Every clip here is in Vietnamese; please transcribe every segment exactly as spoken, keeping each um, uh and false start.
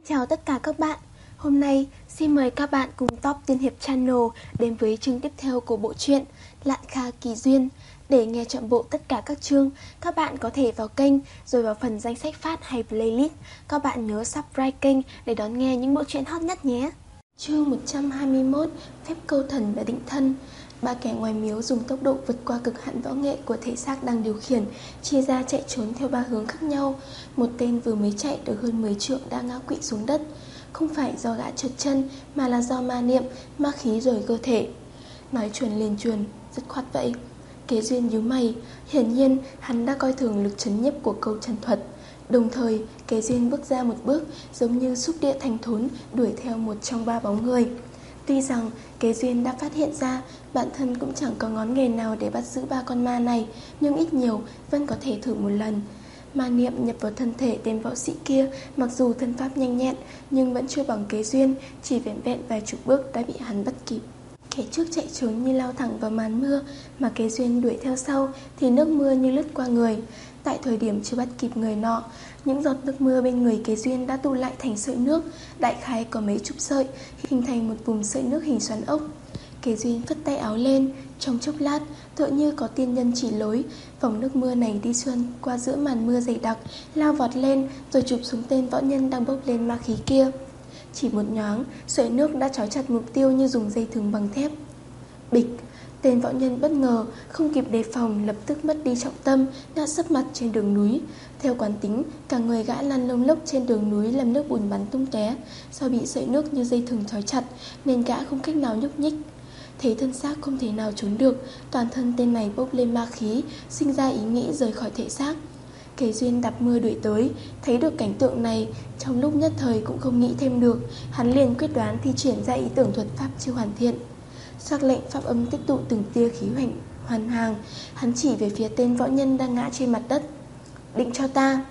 Chào tất cả các bạn. Hôm nay xin mời các bạn cùng Top Tiên Hiệp Channel đến với chương tiếp theo của bộ truyện Lạn Kha Kỳ Duyên. Để nghe trọn bộ tất cả các chương, các bạn có thể vào kênh rồi vào phần danh sách phát hay playlist. Các bạn nhớ subscribe kênh để đón nghe những bộ truyện hot nhất nhé. Chương một trăm hai mươi mốt, Phép câu thần và định thân. Ba kẻ ngoài miếu dùng tốc độ vượt qua cực hạn võ nghệ của thể xác đang điều khiển, chia ra chạy trốn theo ba hướng khác nhau. Một tên vừa mới chạy được hơn mười trượng đã ngã quỵ xuống đất. Không phải do gã trượt chân, mà là do ma niệm, ma khí rời cơ thể. Nói chuồn liền chuồn, dứt khoát vậy. Kế Duyên nhíu mày, hiển nhiên hắn đã coi thường lực trấn nhiếp của câu trần thuật. Đồng thời, Kế Duyên bước ra một bước, giống như xúc địa thành thốn, đuổi theo một trong ba bóng người. Tuy rằng Kế Duyên đã phát hiện ra bản thân cũng chẳng có ngón nghề nào để bắt giữ ba con ma này, nhưng ít nhiều vẫn có thể thử một lần. Ma niệm nhập vào thân thể tên võ sĩ kia, mặc dù thân pháp nhanh nhẹn nhưng vẫn chưa bằng Kế Duyên, chỉ vẻn vẹn vài chục bước đã bị hắn bắt kịp. Kẻ trước chạy trốn như lao thẳng vào màn mưa, mà Kế Duyên đuổi theo sau thì nước mưa như lướt qua người. Tại thời điểm chưa bắt kịp người nọ, những giọt nước mưa bên người Kế Duyên đã tụ lại thành sợi nước, đại khái có mấy chục sợi, hình thành một vùng sợi nước hình xoắn ốc. Kế Duyên phất tay áo lên, trong chốc lát, tựa như có tiên nhân chỉ lối, vòng nước mưa này đi xuyên qua giữa màn mưa dày đặc, lao vọt lên rồi chụp xuống tên võ nhân đang bốc lên ma khí kia. Chỉ một nhoáng, sợi nước đã trói chặt mục tiêu như dùng dây thừng bằng thép. Bịch, tên võ nhân bất ngờ, không kịp đề phòng, lập tức mất đi trọng tâm, ngã sấp mặt trên đường núi. Theo quán tính, cả người gã lăn lông lốc trên đường núi làm nước bùn bắn tung tóe. Do bị sợi nước như dây thừng trói chặt nên gã không cách nào nhúc nhích. Thấy thân xác không thể nào trốn được, toàn thân tên này bốc lên ma khí, sinh ra ý nghĩ rời khỏi thể xác. Kế Duyên đạp mưa đuổi tới, thấy được cảnh tượng này, trong lúc nhất thời cũng không nghĩ thêm được, hắn liền quyết đoán thi triển ra ý tưởng thuật pháp chưa hoàn thiện. Sắc lệnh pháp âm tích tụ từng tia khí hoành hoàn hàng, hắn chỉ về phía tên võ nhân đang ngã trên mặt đất. Định cho ta.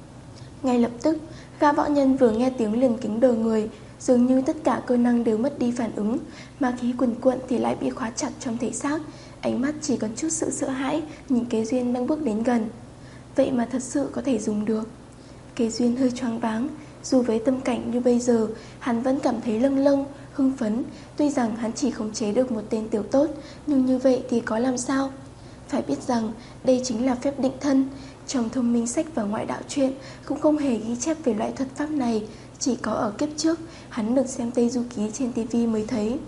Ngay lập tức, gã võ nhân vừa nghe tiếng liền kính đờ người, dường như tất cả cơ năng đều mất đi phản ứng, ma khí cuồn cuộn thì lại bị khóa chặt trong thể xác, ánh mắt chỉ còn chút sự sợ hãi nhìn Kế Duyên đang bước đến gần. Vậy mà thật sự có thể dùng được. Kế Duyên hơi choáng váng, dù với tâm cảnh như bây giờ, hắn vẫn cảm thấy lâng lâng, hưng phấn. Tuy rằng hắn chỉ khống chế được một tên tiểu tốt, nhưng như vậy thì có làm sao? Phải biết rằng đây chính là phép định thân. Trong thông minh sách và ngoại đạo truyện cũng không hề ghi chép về loại thuật pháp này, chỉ có ở kiếp trước hắn được xem Tây Du Ký trên tivi mới thấy.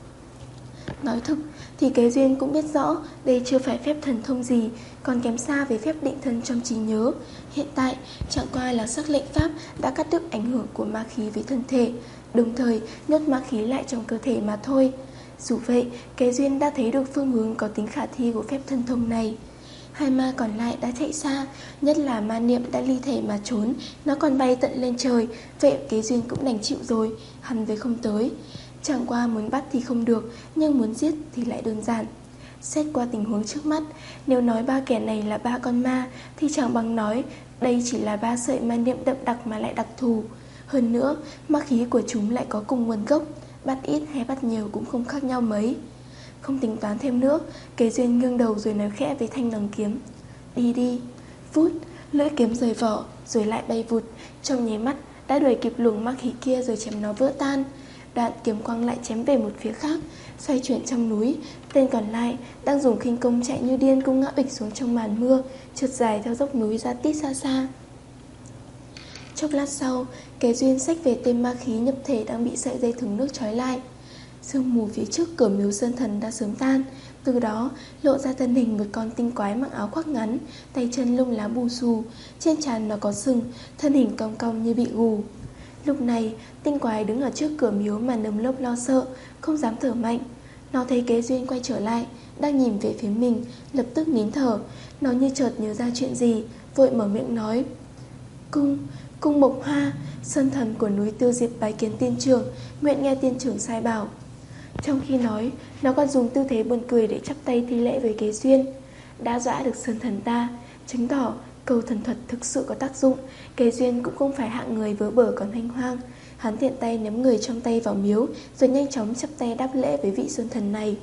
Nói thực thì Kế Duyên cũng biết rõ đây chưa phải phép thần thông gì, còn kém xa về phép định thân trong trí nhớ. Hiện tại chẳng qua là sắc lệnh pháp đã cắt đứt ảnh hưởng của ma khí với thân thể, đồng thời nhốt ma khí lại trong cơ thể mà thôi. Dù vậy, Kế Duyên đã thấy được phương hướng có tính khả thi của phép thần thông này. Hai ma còn lại đã chạy xa, nhất là ma niệm đã ly thể mà trốn, nó còn bay tận lên trời. Vậy Kế Duyên cũng đành chịu rồi, hắn với không tới. Chẳng qua muốn bắt thì không được, nhưng muốn giết thì lại đơn giản. Xét qua tình huống trước mắt, nếu nói ba kẻ này là ba con ma thì chẳng bằng nói đây chỉ là ba sợi ma niệm đậm đặc mà lại đặc thù. Hơn nữa, ma khí của chúng lại có cùng nguồn gốc, bắt ít hay bắt nhiều cũng không khác nhau mấy. Không tính toán thêm nữa, Kế Duyên nghiêng đầu rồi nói khẽ với thanh đằng kiếm. Đi đi. Vút, lưỡi kiếm rời vỏ rồi lại bay vụt, trong nháy mắt đã đuổi kịp luồng ma khí kia rồi chém nó vỡ tan. Đoạn kiếm quang lại chém về một phía khác, xoay chuyển trong núi. Tên còn lại đang dùng khinh công chạy như điên cũng ngã bịch xuống trong màn mưa, trượt dài theo dốc núi ra tít xa xa. Chốc lát sau, Kế Duyên xách về tên ma khí nhập thể đang bị sợi dây thừng nước trói lại. Sương mù phía trước cửa miếu Sơn Thần đã sớm tan, từ đó lộ ra thân hình một con tinh quái mặc áo khoác ngắn, tay chân lông lá bù xù, trên trán nó có sừng, thân hình cong cong như bị gù. Lúc này, tinh quái đứng ở trước cửa miếu mà nơm lốp lo sợ, không dám thở mạnh. Nó thấy Kế Duyên quay trở lại, đang nhìn về phía mình, lập tức nín thở. Nó như chợt nhớ ra chuyện gì, vội mở miệng nói. Cung, cung Mộc Hoa, Sơn Thần của núi Tiêu Diệp bái kiến tiên trưởng, nguyện nghe tiên trưởng sai bảo. Trong khi nói, nó còn dùng tư thế buồn cười để chắp tay thi lễ với Kế Duyên. Đã dọa được Sơn Thần ta, chứng tỏ câu thần thuật thực sự có tác dụng. Kế Duyên cũng không phải hạng người vớ bở còn hanh hoang. Hắn tiện tay ném người trong tay vào miếu, rồi nhanh chóng chắp tay đáp lễ với vị Sơn Thần này.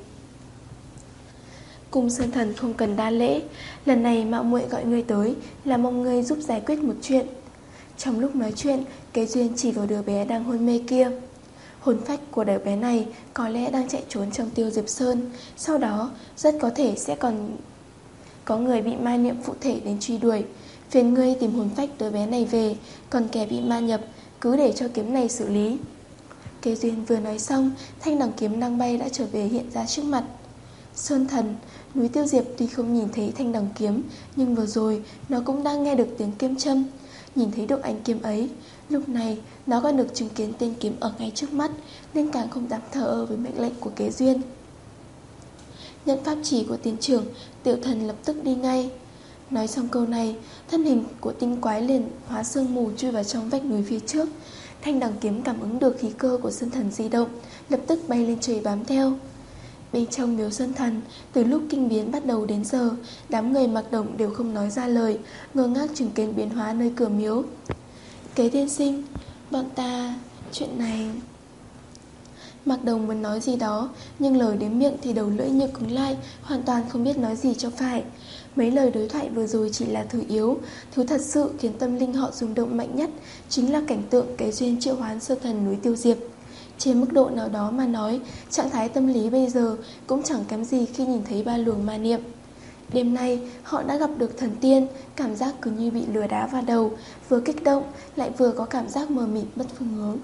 Cung Sơn Thần không cần đa lễ, lần này mạo muội gọi ngươi tới là mong ngươi giúp giải quyết một chuyện. Trong lúc nói chuyện, Kế Duyên chỉ vào đứa bé đang hôn mê kia. Hồn phách của đứa bé này có lẽ đang chạy trốn trong Tiêu Diệp Sơn. Sau đó rất có thể sẽ còn có người bị ma niệm phụ thể đến truy đuổi. Phiền ngươi tìm hồn phách đứa bé này về, còn kẻ bị ma nhập cứ để cho kiếm này xử lý. Kế Duyên vừa nói xong, thanh đằng kiếm đang bay đã trở về hiện ra trước mặt. Sơn Thần, núi Tiêu Diệp tuy không nhìn thấy thanh đằng kiếm, nhưng vừa rồi nó cũng đang nghe được tiếng kiếm châm, nhìn thấy được ánh kiếm ấy. Lúc này nó còn được chứng kiến tên kiếm ở ngay trước mắt, nên càng không dám thờ ơ với mệnh lệnh của Kế Duyên. Nhận pháp chỉ của tiên trưởng, Tiểu Thần lập tức đi ngay. Nói xong câu này, thân hình của tinh quái liền hóa sương mù chui vào trong vách núi phía trước. Thanh đằng kiếm cảm ứng được khí cơ của Sơn Thần di động, lập tức bay lên trời bám theo. Bên trong miếu Sơn Thần, từ lúc kinh biến bắt đầu đến giờ, đám người mặc đồng đều không nói ra lời, ngơ ngác chứng kiến biến hóa nơi cửa miếu. Kế tiên sinh, bọn ta, chuyện này... Mạc Đồng muốn nói gì đó, nhưng lời đến miệng thì đầu lưỡi như cứng lại, hoàn toàn không biết nói gì cho phải. Mấy lời đối thoại vừa rồi chỉ là thứ yếu, thứ thật sự khiến tâm linh họ rung động mạnh nhất chính là cảnh tượng Kế Duyên triệu hoán Sơn Thần núi Tiêu Diệp. Trên mức độ nào đó mà nói, trạng thái tâm lý bây giờ cũng chẳng kém gì khi nhìn thấy ba luồng ma niệm. Đêm nay họ đã gặp được thần tiên, cảm giác cứ như bị lừa đá vào đầu, vừa kích động lại vừa có cảm giác mờ mịt mất phương hướng.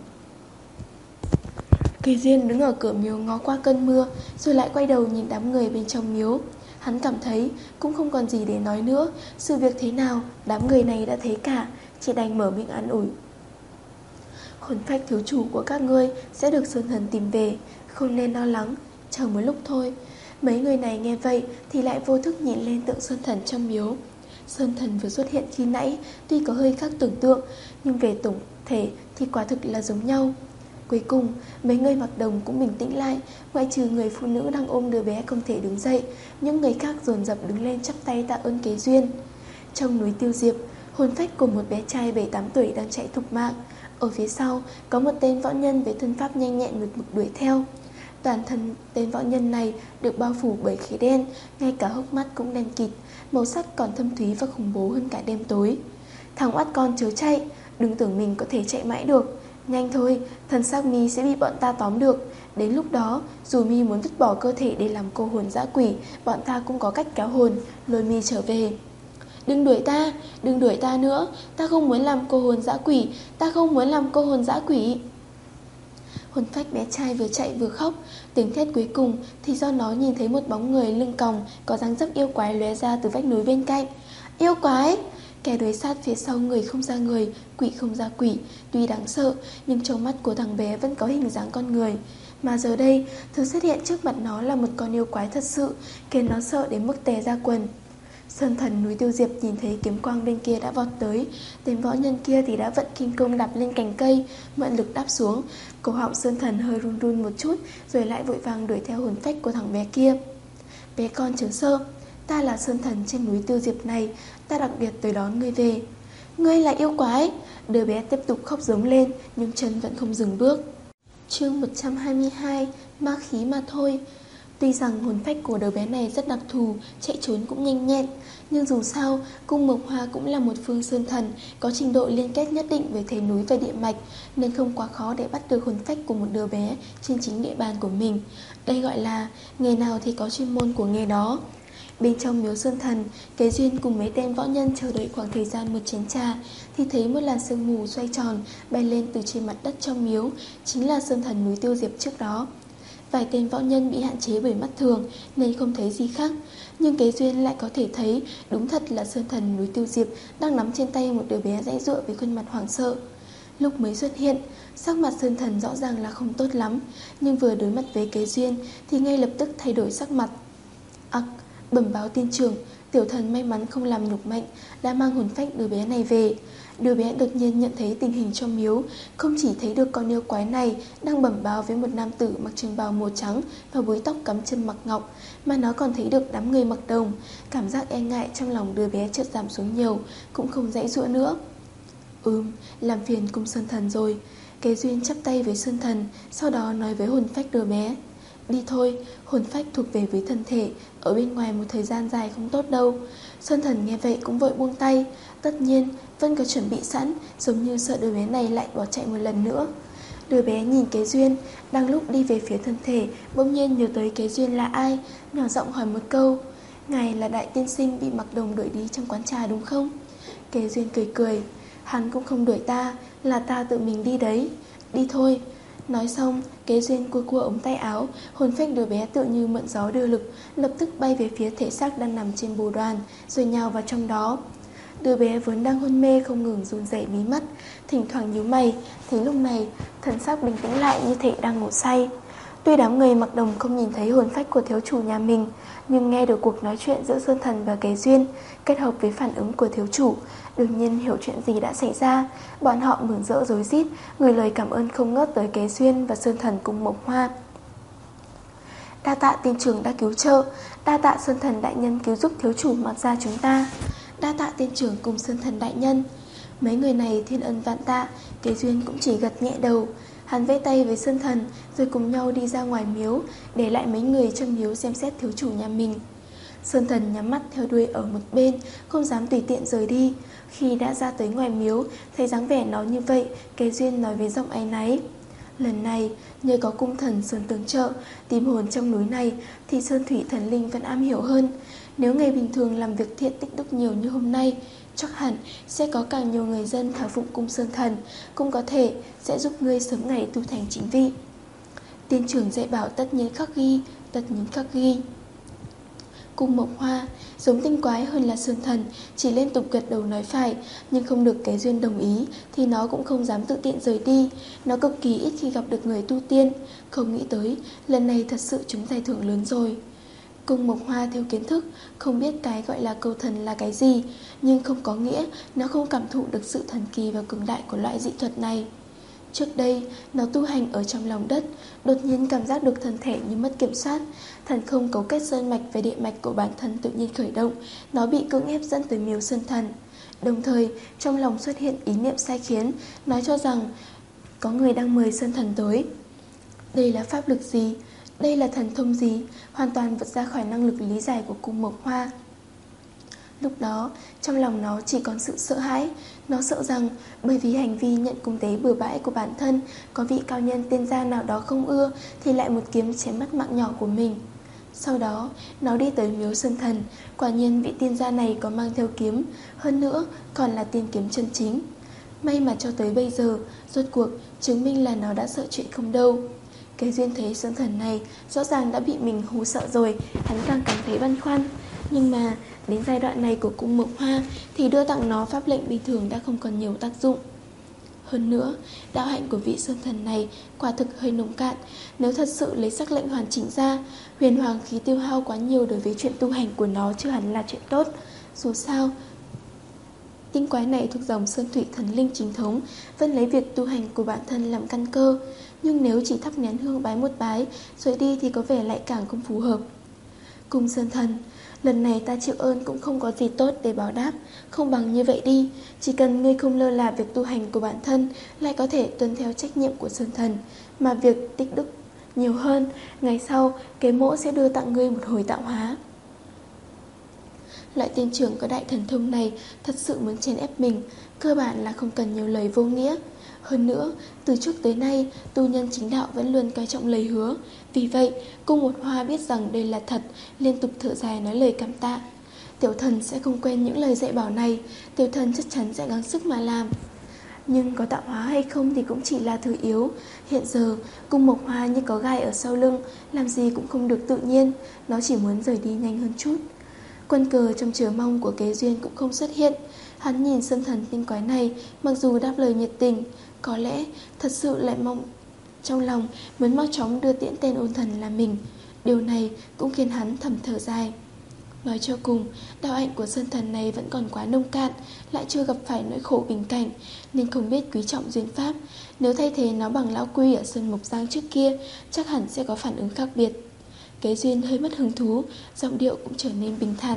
Kế Duyên đứng ở cửa miếu ngó qua cơn mưa, rồi lại quay đầu nhìn đám người bên trong miếu. Hắn cảm thấy cũng không còn gì để nói nữa, sự việc thế nào đám người này đã thấy cả, chỉ đành mở miệng an ủi. Hồn phách thiếu chủ của các ngươi sẽ được Sơn Thần tìm về, không nên lo lắng, chờ một lúc thôi. Mấy người này nghe vậy thì lại vô thức nhìn lên tượng Sơn Thần trong miếu. Sơn Thần vừa xuất hiện khi nãy tuy có hơi khác tưởng tượng, nhưng về tổng thể thì quả thực là giống nhau. Cuối cùng, mấy người mặc đồng cũng bình tĩnh lại, ngoại trừ người phụ nữ đang ôm đứa bé không thể đứng dậy, những người khác dồn dập đứng lên chắp tay tạ ơn Kế Duyên. Trong núi Tiêu Diệp, hồn phách của một bé trai bảy tám tuổi đang chạy thục mạng. Ở phía sau, có một tên võ nhân với thân pháp nhanh nhẹn mực mực đuổi theo. Toàn thân tên võ nhân này được bao phủ bởi khí đen, ngay cả hốc mắt cũng đen kịt, màu sắc còn thâm thúy và khủng bố hơn cả đêm tối. Thằng oát con chớ chạy, đừng tưởng mình có thể chạy mãi được. Nhanh thôi, thần xác mi sẽ bị bọn ta tóm được. Đến lúc đó, dù mi muốn vứt bỏ cơ thể để làm cô hồn dã quỷ, bọn ta cũng có cách kéo hồn, lôi mi trở về. Đừng đuổi ta, đừng đuổi ta nữa, ta không muốn làm cô hồn dã quỷ, ta không muốn làm cô hồn dã quỷ. Hồn phách bé trai vừa chạy vừa khóc, tiếng thét cuối cùng thì do nó nhìn thấy một bóng người lưng còng có dáng dấp yêu quái lóe ra từ vách núi bên cạnh. Yêu quái! Kẻ đuổi sát phía sau người không ra người, quỷ không ra quỷ, tuy đáng sợ nhưng trong mắt của thằng bé vẫn có hình dáng con người. Mà giờ đây, thứ xuất hiện trước mặt nó là một con yêu quái thật sự, khiến nó sợ đến mức tè ra quần. Sơn Thần núi Tiêu Diệp nhìn thấy kiếm quang bên kia đã vọt tới, tên võ nhân kia thì đã vận kim công đạp lên cành cây, mượn lực đáp xuống. Cổ họng Sơn Thần hơi run run một chút, rồi lại vội vàng đuổi theo hồn phách của thằng bé kia. Bé con chớ sợ, ta là Sơn Thần trên núi Tiêu Diệp này, ta đặc biệt tới đón ngươi về. Ngươi là yêu quái! Đứa bé tiếp tục khóc giống lên, nhưng chân vẫn không dừng bước. Chương một trăm hai mươi hai, ma khí mà thôi. Tuy rằng hồn phách của đứa bé này rất đặc thù, chạy trốn cũng nhanh nhẹn, nhưng dù sao, cung Mộc Hoa cũng là một phương sơn thần, có trình độ liên kết nhất định với thế núi và địa mạch, nên không quá khó để bắt được hồn phách của một đứa bé trên chính địa bàn của mình. Đây gọi là nghề nào thì có chuyên môn của nghề đó. Bên trong miếu Sơn Thần, Kế Duyên cùng mấy tên võ nhân chờ đợi khoảng thời gian một chén trà, thì thấy một làn sương mù xoay tròn bay lên từ trên mặt đất trong miếu, chính là Sơn Thần núi Tiêu Diệp trước đó. Vài tên võ nhân bị hạn chế bởi mắt thường nên không thấy gì khác, nhưng Kế Duyên lại có thể thấy đúng thật là Sơn Thần núi Tiêu Diệp đang nắm trên tay một đứa bé giãy giụa với khuôn mặt hoảng sợ. Lúc mới xuất hiện, sắc mặt Sơn Thần rõ ràng là không tốt lắm, nhưng vừa đối mặt với Kế Duyên thì ngay lập tức thay đổi sắc mặt. Ặc, à, bẩm báo tiên trưởng, tiểu thần may mắn không làm nhục mệnh, đã mang hồn phách đứa bé này về. Đứa bé đột nhiên nhận thấy tình hình trong miếu, không chỉ thấy được con yêu quái này đang bẩm báo với một nam tử mặc trường bào màu trắng và búi tóc cắm chân mặc ngọc, mà nó còn thấy được đám người mặc đồng. Cảm giác e ngại trong lòng đứa bé chợt giảm xuống nhiều, cũng không giãy giụa nữa. Ừm, làm phiền cung Sơn Thần rồi. Kế Duyên chắp tay với Sơn Thần, sau đó nói với hồn phách đứa bé. Đi thôi, hồn phách thuộc về với thân thể, ở bên ngoài một thời gian dài không tốt đâu. Sơn Thần nghe vậy cũng vội buông tay. Tất nhiên vẫn có chuẩn bị sẵn, giống như sợ đứa bé này lại bỏ chạy một lần nữa. Đứa bé nhìn Kế Duyên, đang lúc đi về phía thân thể, bỗng nhiên nhớ tới Kế Duyên là ai, nhỏ giọng hỏi một câu: ngài là đại tiên sinh bị Mặc Đồng đuổi đi trong quán trà đúng không? Kế Duyên cười cười: hắn cũng không đuổi ta, là ta tự mình đi đấy. Đi thôi. Nói xong, Kế Duyên cua cua ống tay áo, hồn phách đứa bé tự như mượn gió đưa lực, lập tức bay về phía thể xác đang nằm trên bồ đoàn, rồi nhào vào trong đó. Đứa bé vốn đang hôn mê không ngừng run rẩy mí mắt, thỉnh thoảng nhíu mày, thì lúc này thần sắc bình tĩnh lại như thể đang ngủ say. Tuy đám người Mặc Đồng không nhìn thấy hồn phách của thiếu chủ nhà mình, nhưng nghe được cuộc nói chuyện giữa Sơn Thần và Kế Duyên, kết hợp với phản ứng của thiếu chủ, đương nhiên hiểu chuyện gì đã xảy ra. Bọn họ mừng rỡ rối rít, gửi lời cảm ơn không ngớt tới Kế Duyên và Sơn Thần cùng Mộc Hoa. Đa tạ tiên trưởng đã cứu trợ, đa tạ Sơn Thần đại nhân cứu giúp thiếu chủ Mặc gia chúng ta, đa tạ tiên trưởng cùng Sơn Thần đại nhân. Mấy người này thiên ân vạn tạ. Kế Duyên cũng chỉ gật nhẹ đầu. Hắn vẫy tay với Sơn Thần, rồi cùng nhau đi ra ngoài miếu, để lại mấy người trong miếu xem xét thiếu chủ nhà mình. Sơn Thần nhắm mắt theo đuôi ở một bên, không dám tùy tiện rời đi. Khi đã ra tới ngoài miếu, thấy dáng vẻ nó như vậy, Kế Duyên nói với giọng áy náy: lần này nhờ có cung thần Sơn tương trợ, tìm hồn trong núi này thì Sơn Thủy thần linh vẫn am hiểu hơn. Nếu ngày bình thường làm việc thiện tích đức nhiều như hôm nay, chắc hẳn sẽ có càng nhiều người dân thờ phụng cung Sơn Thần, cũng có thể sẽ giúp ngươi sớm ngày tu thành chính vị. Tiên trưởng dạy bảo tất nhiên khắc ghi, tất nhiên khắc ghi. Cung Mộc Hoa giống tinh quái hơn là Sơn Thần, chỉ liên tục gật đầu nói phải, nhưng không được Kế Duyên đồng ý thì nó cũng không dám tự tiện rời đi. Nó cực kỳ ít khi gặp được người tu tiên, không nghĩ tới lần này thật sự trúng giải thưởng lớn rồi. Cung Mộc Hoa theo kiến thức, không biết cái gọi là cầu thần là cái gì, nhưng không có nghĩa nó không cảm thụ được sự thần kỳ và cường đại của loại dị thuật này. Trước đây, nó tu hành ở trong lòng đất, đột nhiên cảm giác được thân thể như mất kiểm soát. Thần không cấu kết sơn mạch và địa mạch của bản thân tự nhiên khởi động, nó bị cưỡng ép dẫn tới miếu Sơn Thần. Đồng thời, trong lòng xuất hiện ý niệm sai khiến, nói cho rằng có người đang mời Sơn Thần tới. Đây là pháp lực gì? Đây là thần thông gì? Hoàn toàn vượt ra khỏi năng lực lý giải của Cung Mộc Hoa. Lúc đó, trong lòng nó chỉ còn sự sợ hãi. Nó sợ rằng bởi vì hành vi nhận cung tế bừa bãi của bản thân, có vị cao nhân tiên gia nào đó không ưa thì lại một kiếm chém mất mạng nhỏ của mình. Sau đó, nó đi tới miếu Sơn Thần. Quả nhiên vị tiên gia này có mang theo kiếm, hơn nữa còn là tiên kiếm chân chính. May mà cho tới bây giờ, rốt cuộc chứng minh là nó đã sợ chuyện không đâu. Kế Duyên thấy Sơn Thần này rõ ràng đã bị mình hù sợ rồi, hắn càng cảm thấy băn khoăn. Nhưng mà đến giai đoạn này của Cung Mộc Hoa thì đưa tặng nó pháp lệnh bình thường đã không còn nhiều tác dụng. Hơn nữa, đạo hạnh của vị Sơn Thần này quả thực hơi nông cạn. Nếu thật sự lấy sắc lệnh hoàn chỉnh ra, huyền hoàng khí tiêu hao quá nhiều đối với chuyện tu hành của nó chưa hẳn là chuyện tốt. Dù sao, tinh quái này thuộc dòng Sơn Thủy thần linh chính thống, vẫn lấy việc tu hành của bản thân làm căn cơ. Nhưng nếu chỉ thắp nén hương bái một bái rồi đi thì có vẻ lại càng không phù hợp. Cung Sơn Thần, lần này ta chịu ơn cũng không có gì tốt để báo đáp. Không bằng như vậy đi, chỉ cần ngươi không lơ là việc tu hành của bản thân, lại có thể tuân theo trách nhiệm của Sơn Thần, mà việc tích đức nhiều hơn, ngày sau Kế Mỗ sẽ đưa tặng ngươi một hồi tạo hóa. Loại tiên trưởng có đại thần thông này thật sự muốn chèn ép mình, cơ bản là không cần nhiều lời vô nghĩa. Hơn nữa, từ trước tới nay, tu nhân chính đạo vẫn luôn coi trọng lời hứa. Vì vậy, Cung Một Hoa biết rằng đây là thật, liên tục thở dài nói lời cảm tạ. Tiểu thần sẽ không quên những lời dạy bảo này, tiểu thần chắc chắn sẽ gắng sức mà làm. Nhưng có tạo hóa hay không thì cũng chỉ là thứ yếu. Hiện giờ, Cung Mộc Hoa như có gai ở sau lưng, làm gì cũng không được tự nhiên, nó chỉ muốn rời đi nhanh hơn chút. Quân cờ trong chờ mong của Kế Duyên cũng không xuất hiện. Hắn nhìn Sơn Thần tinh quái này, mặc dù đáp lời nhiệt tình, có lẽ thật sự lại mong trong lòng muốn mau chóng đưa tiễn tên ôn thần là mình. Điều này cũng khiến hắn thầm thở dài. Nói cho cùng, đạo hạnh của Sơn Thần này vẫn còn quá nông cạn, lại chưa gặp phải nỗi khổ bình cảnh, nên không biết quý trọng duyên pháp. Nếu thay thế nó bằng lão quy ở Sơn Mộc Giang trước kia, chắc hẳn sẽ có phản ứng khác biệt. Kế Duyên hơi mất hứng thú, giọng điệu cũng trở nên bình thản.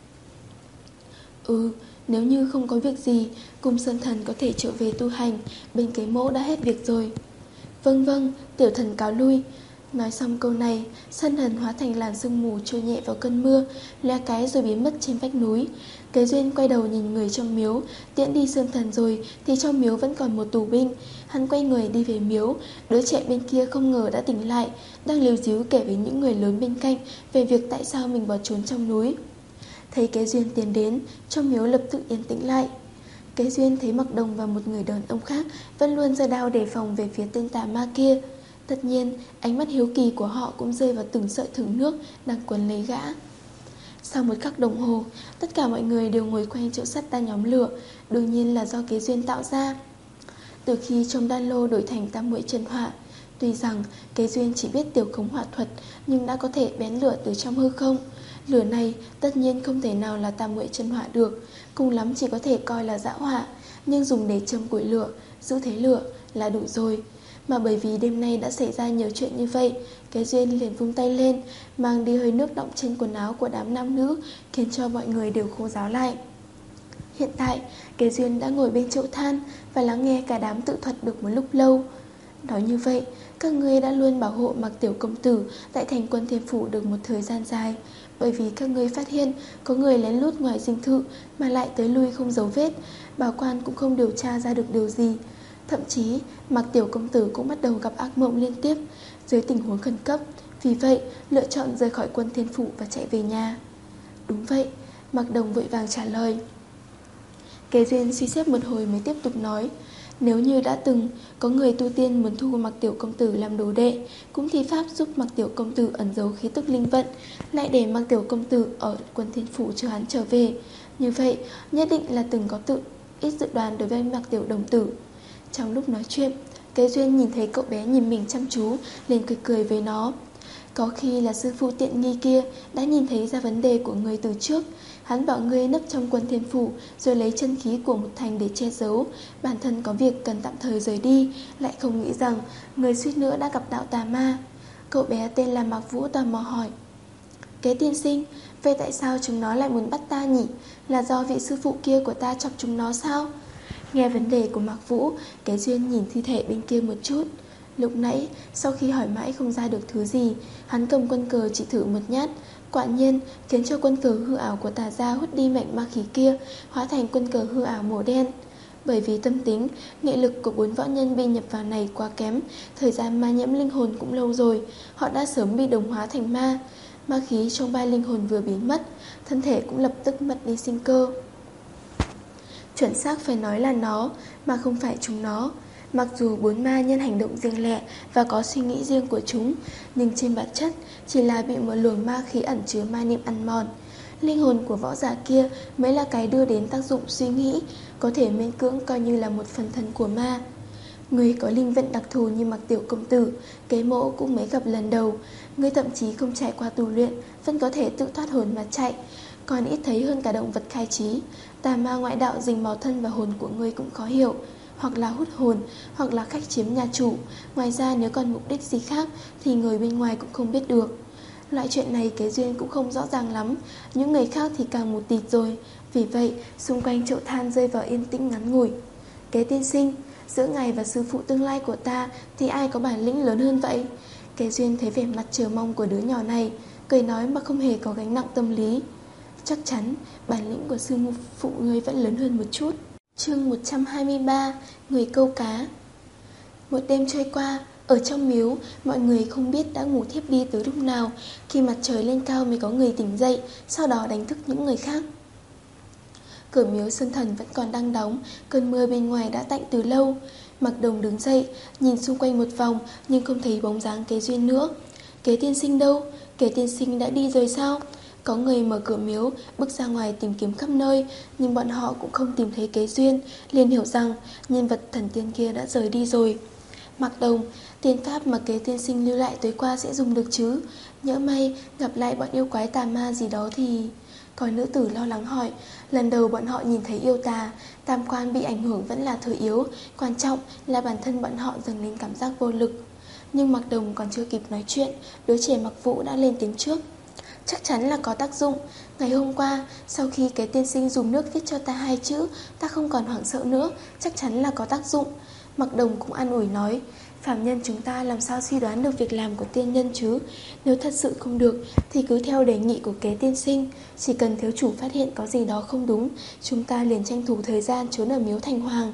Ừ, nếu như không có việc gì, Cung Sơn Thần có thể trở về tu hành, bên Kế Mỗ đã hết việc rồi. Vâng vâng, tiểu thần cáo lui. Nói xong câu này, Sân Hần hóa thành làn sương mù trôi nhẹ vào cơn mưa, lóe cái rồi biến mất trên vách núi. Kế Duyên quay đầu nhìn người trong miếu, tiễn đi Sơn Thần rồi thì trong miếu vẫn còn một tù binh. Hắn quay người đi về miếu, đứa trẻ bên kia không ngờ đã tỉnh lại, đang líu díu kể với những người lớn bên cạnh về việc tại sao mình bỏ trốn trong núi. Thấy Kế Duyên tiến đến, trong miếu lập tức yên tĩnh lại. Kế Duyên thấy Mặc Đồng và một người đàn ông khác vẫn luôn giơ đao đề phòng về phía tên tà ma kia. Tất nhiên, ánh mắt hiếu kỳ của họ cũng rơi vào từng sợi thừng nước đang quấn lấy gã. Sau một khắc đồng hồ, tất cả mọi người đều ngồi quanh chỗ sắt đang nhóm lửa, đương nhiên là do Kế Duyên tạo ra. Từ khi trong đan lô đổi thành tam muội chân hỏa, tuy rằng Kế Duyên chỉ biết tiểu khống hỏa thuật, nhưng đã có thể bén lửa từ trong hư không. Lửa này tất nhiên không thể nào là tam muội chân hỏa được, cùng lắm chỉ có thể coi là dã hỏa, nhưng dùng để châm củi lửa, giữ thế lửa là đủ rồi. Mà bởi vì đêm nay đã xảy ra nhiều chuyện như vậy, Kế Duyên liền vung tay lên, mang đi hơi nước đọng trên quần áo của đám nam nữ, khiến cho mọi người đều khô ráo lại. Hiện tại, Kế Duyên đã ngồi bên chậu than và lắng nghe cả đám tự thuật được một lúc lâu. Nói như vậy, các ngươi đã luôn bảo hộ Mặc tiểu công tử tại thành Quân Thiên Phủ được một thời gian dài, bởi vì các ngươi phát hiện có người lén lút ngoài dinh thự mà lại tới lui không dấu vết, bảo quan cũng không điều tra ra được điều gì. Thậm chí, Mặc tiểu công tử cũng bắt đầu gặp ác mộng liên tiếp dưới tình huống khẩn cấp, vì vậy lựa chọn rời khỏi Quân Thiên Phủ và chạy về nhà. Đúng vậy, Mặc Đồng vội vàng trả lời. Kế Duyên suy xét một hồi mới tiếp tục nói, nếu như đã từng có người tu tiên muốn thu Mặc tiểu công tử làm đồ đệ, cũng thi pháp giúp Mặc tiểu công tử ẩn giấu khí tức linh vận, lại để Mặc tiểu công tử ở Quân Thiên Phủ chờ hắn trở về, như vậy nhất định là từng có tự ít dự đoán đối với Mặc tiểu đồng tử. Trong lúc nói chuyện, Kế Duyên nhìn thấy cậu bé nhìn mình chăm chú, liền cười cười với nó. Có khi là sư phụ tiện nghi kia đã nhìn thấy ra vấn đề của người từ trước. Hắn bảo ngươi nấp trong Quân Thiên Phủ, rồi lấy chân khí của một thành để che giấu, bản thân có việc cần tạm thời rời đi, lại không nghĩ rằng người suýt nữa đã gặp đạo tà ma. Cậu bé tên là Mạc Vũ tò mò hỏi, Kế tiên sinh, vậy tại sao chúng nó lại muốn bắt ta nhỉ? Là do vị sư phụ kia của ta chọc chúng nó sao? Nghe vấn đề của Mạc Vũ, Kế Duyên nhìn thi thể bên kia một chút. Lúc nãy, sau khi hỏi mãi không ra được thứ gì, hắn cầm quân cờ chỉ thử một nhát, quả nhiên khiến cho quân cờ hư ảo của tà gia hút đi mệnh ma khí kia, hóa thành quân cờ hư ảo màu đen. Bởi vì tâm tính, nghị lực của bốn võ nhân bị nhập vào này quá kém, thời gian ma nhiễm linh hồn cũng lâu rồi, họ đã sớm bị đồng hóa thành ma. Ma khí trong ba linh hồn vừa biến mất, thân thể cũng lập tức mất đi sinh cơ. Chuẩn xác phải nói là nó, mà không phải chúng nó. Mặc dù bốn ma nhân hành động riêng lẻ và có suy nghĩ riêng của chúng, nhưng trên bản chất chỉ là bị một luồng ma khí ẩn chứa ma niệm ăn mòn. Linh hồn của võ giả kia mới là cái đưa đến tác dụng suy nghĩ, có thể miễn cưỡng coi như là một phần thân của ma. Người có linh vận đặc thù như Mặc tiểu công tử, Kế mỗ cũng mới gặp lần đầu. Người thậm chí không trải qua tu luyện, vẫn có thể tự thoát hồn mà chạy, còn ít thấy hơn cả động vật khai trí. Tà ma ngoại đạo rình mò thân và hồn của ngươi cũng khó hiểu, hoặc là hút hồn, hoặc là khách chiếm nhà chủ. Ngoài ra nếu còn mục đích gì khác thì người bên ngoài cũng không biết được. Loại chuyện này Kế Duyên cũng không rõ ràng lắm, những người khác thì càng mù tịt rồi. Vì vậy xung quanh chậu than rơi vào yên tĩnh ngắn ngủi. Kế tiên sinh, giữa ngài và sư phụ tương lai của ta thì ai có bản lĩnh lớn hơn vậy? Kế Duyên thấy vẻ mặt chờ mong của đứa nhỏ này, cười nói mà không hề có gánh nặng tâm lý. Chắc chắn bản lĩnh của sư phụ ngươi vẫn lớn hơn một chút. Chương một trăm hai mươi ba, người câu cá. Một đêm trôi qua, ở trong miếu, mọi người không biết đã ngủ thiếp đi từ lúc nào. Khi mặt trời lên cao mới có người tỉnh dậy, sau đó đánh thức những người khác. Cửa miếu Sơn Thần vẫn còn đang đóng, cơn mưa bên ngoài đã tạnh từ lâu. Mặc Đồng đứng dậy, nhìn xung quanh một vòng nhưng không thấy bóng dáng Kế Duyên nữa. Kế tiên sinh đâu? Kế tiên sinh đã đi rồi sao? Có người mở cửa miếu, bước ra ngoài tìm kiếm khắp nơi, nhưng bọn họ cũng không tìm thấy Kế Duyên, liền hiểu rằng nhân vật thần tiên kia đã rời đi rồi. Mặc Đồng, tiên pháp mà Kế tiên sinh lưu lại tối qua sẽ dùng được chứ? Nhỡ may gặp lại bọn yêu quái tà ma gì đó thì... Có nữ tử lo lắng hỏi. Lần đầu bọn họ nhìn thấy yêu tà, tam quan bị ảnh hưởng vẫn là thời yếu, quan trọng là bản thân bọn họ dâng lên cảm giác vô lực. Nhưng Mặc Đồng còn chưa kịp nói chuyện, đứa trẻ Mặc Vũ đã lên tiếng trước. Chắc chắn là có tác dụng. Ngày hôm qua, sau khi cái tiên sinh dùng nước viết cho ta hai chữ, ta không còn hoảng sợ nữa, chắc chắn là có tác dụng. Mặc Đồng cũng an ủi nói, Phàm nhân chúng ta làm sao suy đoán được việc làm của tiên nhân chứ? Nếu thật sự không được thì cứ theo đề nghị của kế tiên sinh. Chỉ cần thiếu chủ phát hiện có gì đó không đúng, chúng ta liền tranh thủ thời gian trốn ở miếu thành hoàng.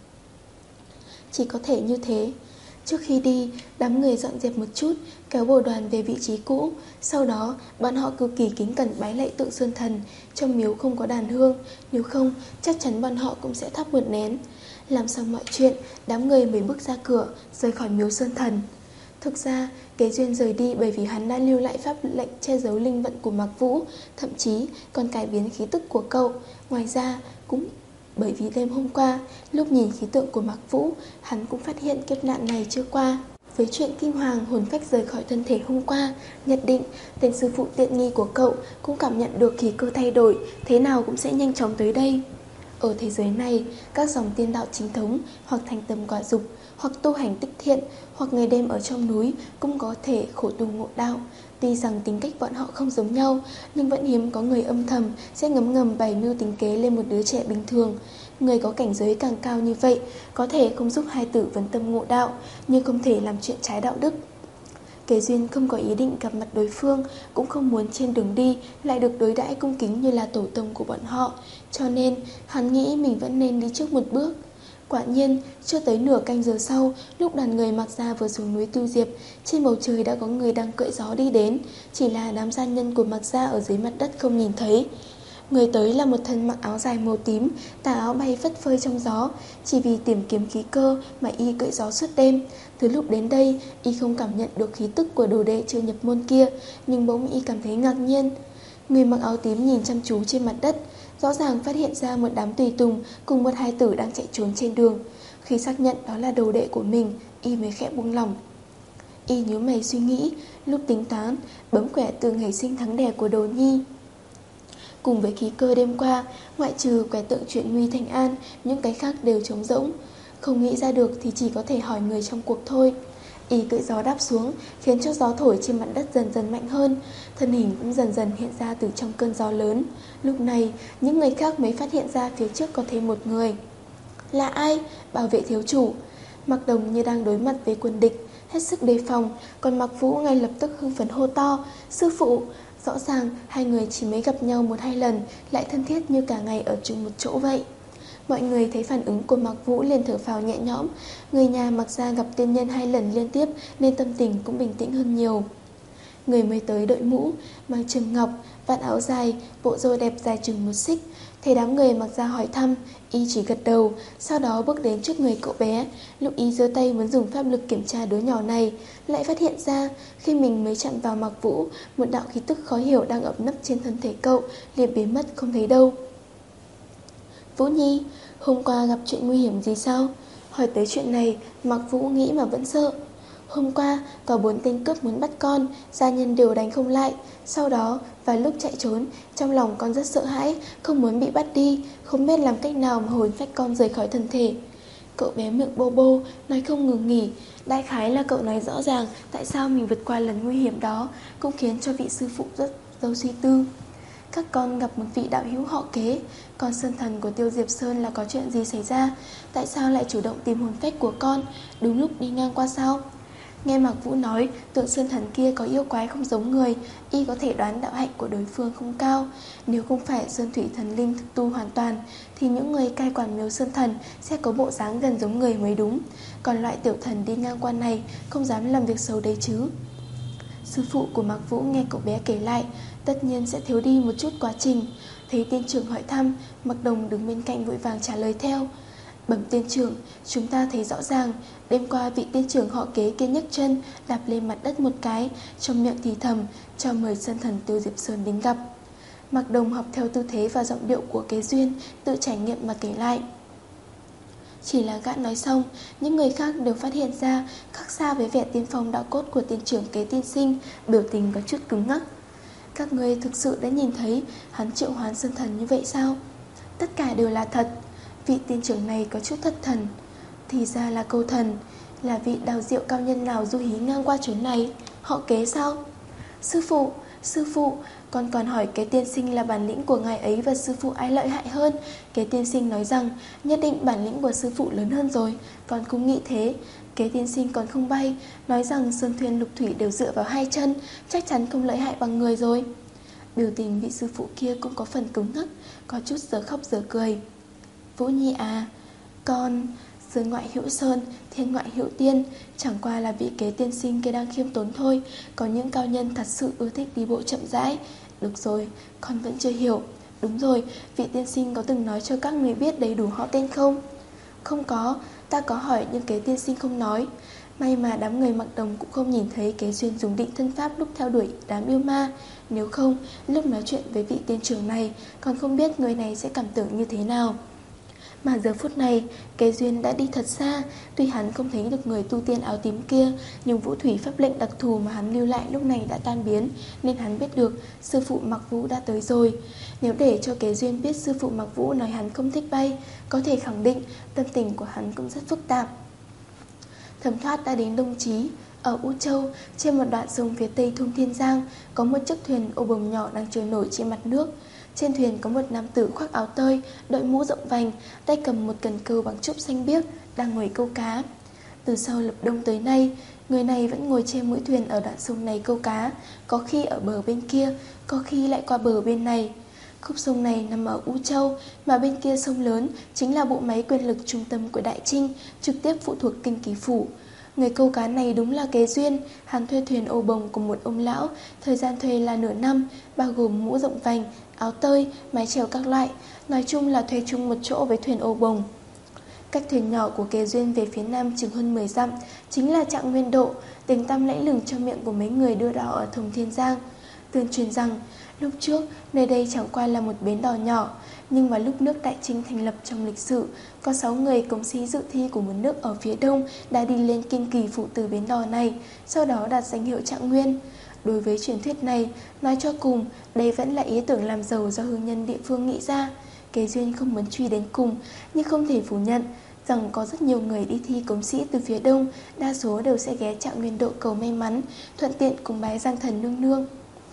Chỉ có thể như thế. Trước khi đi, đám người dọn dẹp một chút, kéo bồ đoàn về vị trí cũ. Sau đó, bọn họ cực kỳ kính cẩn bái lạy Tượng Sơn Thần. Trong miếu không có đàn hương, nếu không, chắc chắn bọn họ cũng sẽ thắp một nén. Làm xong mọi chuyện, đám người mới bước ra cửa, rời khỏi miếu Sơn Thần. Thực ra, Kế Duyên rời đi bởi vì hắn đã lưu lại pháp lệnh che giấu linh vận của Mạc Vũ, thậm chí còn cải biến khí tức của cậu. Ngoài ra, cũng bởi vì đêm hôm qua, lúc nhìn khí tượng của Mạc Vũ, hắn cũng phát hiện kiếp nạn này chưa qua. Với chuyện kinh hoàng hồn phách rời khỏi thân thể hôm qua, nhận định tên sư phụ tiện nghi của cậu cũng cảm nhận được khí cơ thay đổi, thế nào cũng sẽ nhanh chóng tới đây. Ở thế giới này, các dòng tiên đạo chính thống hoặc thành tâm quả dục, hoặc tu hành tích thiện, hoặc ngày đêm ở trong núi cũng có thể khổ tu ngộ đạo. Tuy rằng tính cách bọn họ không giống nhau, nhưng vẫn hiếm có người âm thầm sẽ ngấm ngầm bày mưu tính kế lên một đứa trẻ bình thường. Người có cảnh giới càng cao như vậy có thể không giúp hai tử vấn tâm ngộ đạo, nhưng không thể làm chuyện trái đạo đức. Kế Duyên không có ý định gặp mặt đối phương, cũng không muốn trên đường đi lại được đối đãi cung kính như là tổ tông của bọn họ, cho nên hắn nghĩ mình vẫn nên đi trước một bước. Quả nhiên, chưa tới nửa canh giờ sau, lúc đoàn người Mạc Gia vừa xuống núi Tu Diệp, trên bầu trời đã có người đang cưỡi gió đi đến, chỉ là đám gia nhân của Mạc Gia ở dưới mặt đất không nhìn thấy. Người tới là một thân mặc áo dài màu tím, tà áo bay phất phơi trong gió. Chỉ vì tìm kiếm khí cơ mà y cưỡi gió suốt đêm. Từ lúc đến đây, y không cảm nhận được khí tức của đồ đệ chưa nhập môn kia, nhưng bỗng y cảm thấy ngạc nhiên. Người mặc áo tím nhìn chăm chú trên mặt đất, rõ ràng phát hiện ra một đám tùy tùng cùng một hài tử đang chạy trốn trên đường. Khi xác nhận đó là đồ đệ của mình, y mới khẽ buông lỏng. Y nhíu mày suy nghĩ, lúc tính toán, bấm quẻ từ ngày sinh tháng đẻ của Đồ Nhi. Cùng với khí cơ đêm qua, ngoại trừ quẻ tượng chuyện Nguy Thành An, những cái khác đều trống rỗng. Không nghĩ ra được thì chỉ có thể hỏi người trong cuộc thôi. Y cưỡi gió đáp xuống, khiến cho gió thổi trên mặt đất dần dần mạnh hơn. Thân hình cũng dần dần hiện ra từ trong cơn gió lớn. Lúc này, những người khác mới phát hiện ra phía trước có thêm một người. Là ai? Bảo vệ thiếu chủ. Mạc Đồng như đang đối mặt với quân địch, hết sức đề phòng, còn Mạc Vũ ngay lập tức hưng phấn hô to: sư phụ! Rõ ràng hai người chỉ mới gặp nhau một hai lần, lại thân thiết như cả ngày ở chung một chỗ vậy. Mọi người thấy phản ứng của Mạc Vũ liền thở phào nhẹ nhõm. Người nhà Mạc Gia gặp tiên nhân hai lần liên tiếp nên tâm tình cũng bình tĩnh hơn nhiều. Người mới tới đội mũ, mang trầm ngọc, vạt áo dài, bộ râu đẹp dài chừng một xích. Thấy đám người Mạc Gia hỏi thăm, y chỉ gật đầu, sau đó bước đến trước người cậu bé. Lúc y giơ tay muốn dùng pháp lực kiểm tra đứa nhỏ này, lại phát hiện ra khi mình mới chạm vào Mạc Vũ, một đạo khí tức khó hiểu đang ẩn nấp trên thân thể cậu liền biến mất không thấy đâu. Vũ Nhi, hôm qua gặp chuyện nguy hiểm gì sao? Hỏi tới chuyện này, Mạc Vũ nghĩ mà vẫn sợ. Hôm qua, có bốn tên cướp muốn bắt con, gia nhân đều đánh không lại. Sau đó, vào lúc chạy trốn, trong lòng con rất sợ hãi, không muốn bị bắt đi, không biết làm cách nào mà hồn phách con rời khỏi thân thể. Cậu bé miệng bô bô, nói không ngừng nghỉ. Đại khái là cậu nói rõ ràng tại sao mình vượt qua lần nguy hiểm đó, cũng khiến cho vị sư phụ rất dâu suy tư. Các con gặp một vị đạo hữu họ Kế, còn sơn thần của Tiêu Diệp Sơn là có chuyện gì xảy ra? Tại sao lại chủ động tìm hồn phách của con, đúng lúc đi ngang qua sao? Nghe Mạc Vũ nói, tượng sơn thần kia có yêu quái không giống người, y có thể đoán đạo hạnh của đối phương không cao. Nếu không phải sơn thủy thần linh thực tu hoàn toàn, thì những người cai quản miếu sơn thần sẽ có bộ dáng gần giống người mới đúng. Còn loại tiểu thần đi ngang qua này không dám làm việc xấu đấy chứ. Sư phụ của Mạc Vũ nghe cậu bé kể lại, tất nhiên sẽ thiếu đi một chút quá trình. Thấy tiên trưởng hỏi thăm, Mạc Đồng đứng bên cạnh vội vàng trả lời theo. Bẩm tiên trưởng, chúng ta thấy rõ ràng, đêm qua vị tiên trưởng họ Kế kia nhấc chân, đạp lên mặt đất một cái, trong miệng thì thầm, cho mời sơn thần Tiêu Diệp Sơn đến gặp. Mạc Đồng học theo tư thế và giọng điệu của Kế Duyên, tự trải nghiệm mà kể lại. Chỉ là gã nói xong, những người khác đều phát hiện ra khác xa với vẻ tiên phong đạo cốt của tiên trưởng Kế tiên sinh, biểu tình có chút cứng ngắc. Các người thực sự đã nhìn thấy hắn triệu hoán sơn thần như vậy sao? Tất cả đều là thật. Vị tiên trưởng này có chút thất thần. Thì ra là câu thần. Là vị đào diệu cao nhân nào du hí ngang qua chốn này? Họ Kế sao? Sư phụ, sư phụ, con còn hỏi Kế tiên sinh là bản lĩnh của ngài ấy và sư phụ ai lợi hại hơn. Kế tiên sinh nói rằng nhất định bản lĩnh của sư phụ lớn hơn rồi. Con cũng nghĩ thế. Kế tiên sinh còn không bay, nói rằng sơn thuyền lục thủy đều dựa vào hai chân, chắc chắn không lợi hại bằng người rồi. Biểu tình vị sư phụ kia cũng có phần cứng ngắc, có chút giờ khóc giờ cười. Vũ Nhi à, con... Sơn ngoại hữu sơn, thiên ngoại hữu tiên, chẳng qua là vị kế tiên sinh kia đang khiêm tốn thôi. Có những cao nhân thật sự ưa thích đi bộ chậm rãi. Được rồi, con vẫn chưa hiểu. Đúng rồi, vị tiên sinh có từng nói cho các người biết đầy đủ họ tên không? Không có, ta có hỏi nhưng kế tiên sinh không nói. May mà đám người mặc đồng cũng không nhìn thấy Kế Duyên dùng định thân pháp lúc theo đuổi đám yêu ma. Nếu không, lúc nói chuyện với vị tiên trưởng này, còn không biết người này sẽ cảm tưởng như thế nào. Mà giờ phút này, Kế Duyên đã đi thật xa. Tuy hắn không thấy được người tu tiên áo tím kia, nhưng vũ thủy pháp lệnh đặc thù mà hắn lưu lại lúc này đã tan biến, nên hắn biết được sư phụ Mặc Vũ đã tới rồi. Nếu để cho Kế Duyên biết sư phụ Mặc Vũ nói hắn không thích bay, có thể khẳng định tâm tình của hắn cũng rất phức tạp. Thẩm Thoát đã đến Đông Chí. Ở U Châu, trên một đoạn sông phía tây thung Thiên Giang, có một chiếc thuyền ô bồng nhỏ đang trôi nổi trên mặt nước. Trên thuyền có một nam tử khoác áo tơi, đội mũ rộng vành, tay cầm một cần câu bằng trúc xanh biếc, đang ngồi câu cá. Từ sau lập đông tới nay, người này vẫn ngồi trên mũi thuyền ở đoạn sông này câu cá, có khi ở bờ bên kia, có khi lại qua bờ bên này. Khúc sông này nằm ở U Châu, mà bên kia sông lớn chính là bộ máy quyền lực trung tâm của Đại Trinh, trực tiếp phụ thuộc Kinh Kỳ Phủ. Người câu cá này đúng là Kế Duyên. Hắn thuê thuyền ô bồng của một ông lão, thời gian thuê là nửa năm, bao gồm mũ rộng vành, áo tơi, mái chèo các loại. Nói chung là thuê chung một chỗ với thuyền ô bồng. Cách thuyền nhỏ của Kế Duyên về phía nam chừng hơn mười dặm chính là Trạng Nguyên Độ, tiếng tăm lẫy lừng trong miệng của mấy người đưa đò ở Thùng Thiên Giang. Tương truyền rằng lúc trước nơi đây chẳng qua là một bến đò nhỏ, nhưng vào lúc nước Đại Trinh thành lập trong lịch sử, có sáu người cống sĩ dự thi của một nước ở phía đông đã đi lên Kinh Kỳ Phủ từ bến đò này, sau đó đạt danh hiệu Trạng Nguyên. Đối với truyền thuyết này, nói cho cùng, đây vẫn là ý tưởng làm giàu do hương nhân địa phương nghĩ ra. Kế Duyên không muốn truy đến cùng, nhưng không thể phủ nhận rằng có rất nhiều người đi thi cống sĩ từ phía đông, đa số đều sẽ ghé Trạng Nguyên Độ cầu may mắn, thuận tiện cùng bái Giang Thần nương nương.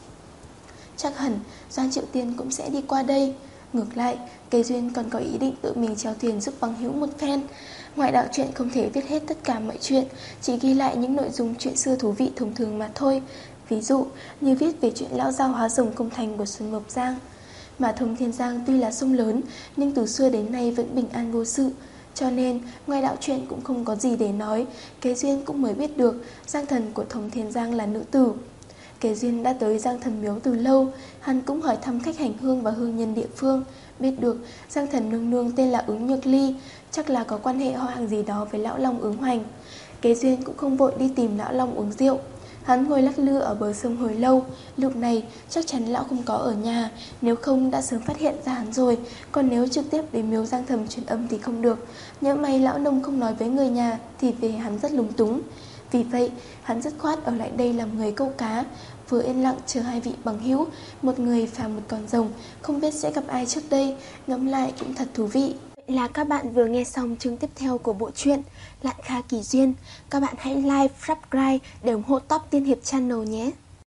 Chắc hẳn Doan Triệu Tiên cũng sẽ đi qua đây. Ngược lại, Kế Duyên còn có ý định tự mình chèo thuyền giúp bằng hữu một phen. Ngoại đạo truyện không thể viết hết tất cả mọi chuyện, chỉ ghi lại những nội dung chuyện xưa thú vị thông thường mà thôi. Ví dụ như viết về chuyện lão giao hóa rồng công thành của Xuân Mộc Giang. Mà Thông Thiên Giang tuy là sông lớn, nhưng từ xưa đến nay vẫn bình an vô sự. Cho nên, ngoài đạo truyện cũng không có gì để nói. Kế Duyên cũng mới biết được Giang Thần của Thông Thiên Giang là nữ tử. Kế Duyên đã tới Giang Thần miếu từ lâu. Hắn cũng hỏi thăm khách hành hương và hương nhân địa phương, biết được Giang Thần nương nương tên là Ứng Nhược Ly, chắc là có quan hệ họ hàng gì đó với lão Long Ứng Hoành. Kế Duyên cũng không vội đi tìm lão Long uống rượu. Hắn ngồi lắc lư ở bờ sông hồi lâu. Lúc này chắc chắn lão không có ở nhà, nếu không đã sớm phát hiện ra hắn rồi. Còn nếu trực tiếp đến miếu Giang Thầm truyền âm thì không được. Nhỡ may lão nông không nói với người nhà thì về hắn rất lúng túng. Vì vậy hắn dứt khoát ở lại đây làm người câu cá, vừa yên lặng chờ hai vị bằng hữu, một người và một con rồng, không biết sẽ gặp ai trước đây. Ngẫm lại cũng thật thú vị. Vậy là các bạn vừa nghe xong chương tiếp theo của bộ truyện Lạn Kha Kỳ Duyên. Các bạn hãy like, subscribe để ủng hộ Top Tiên Hiệp Channel nhé.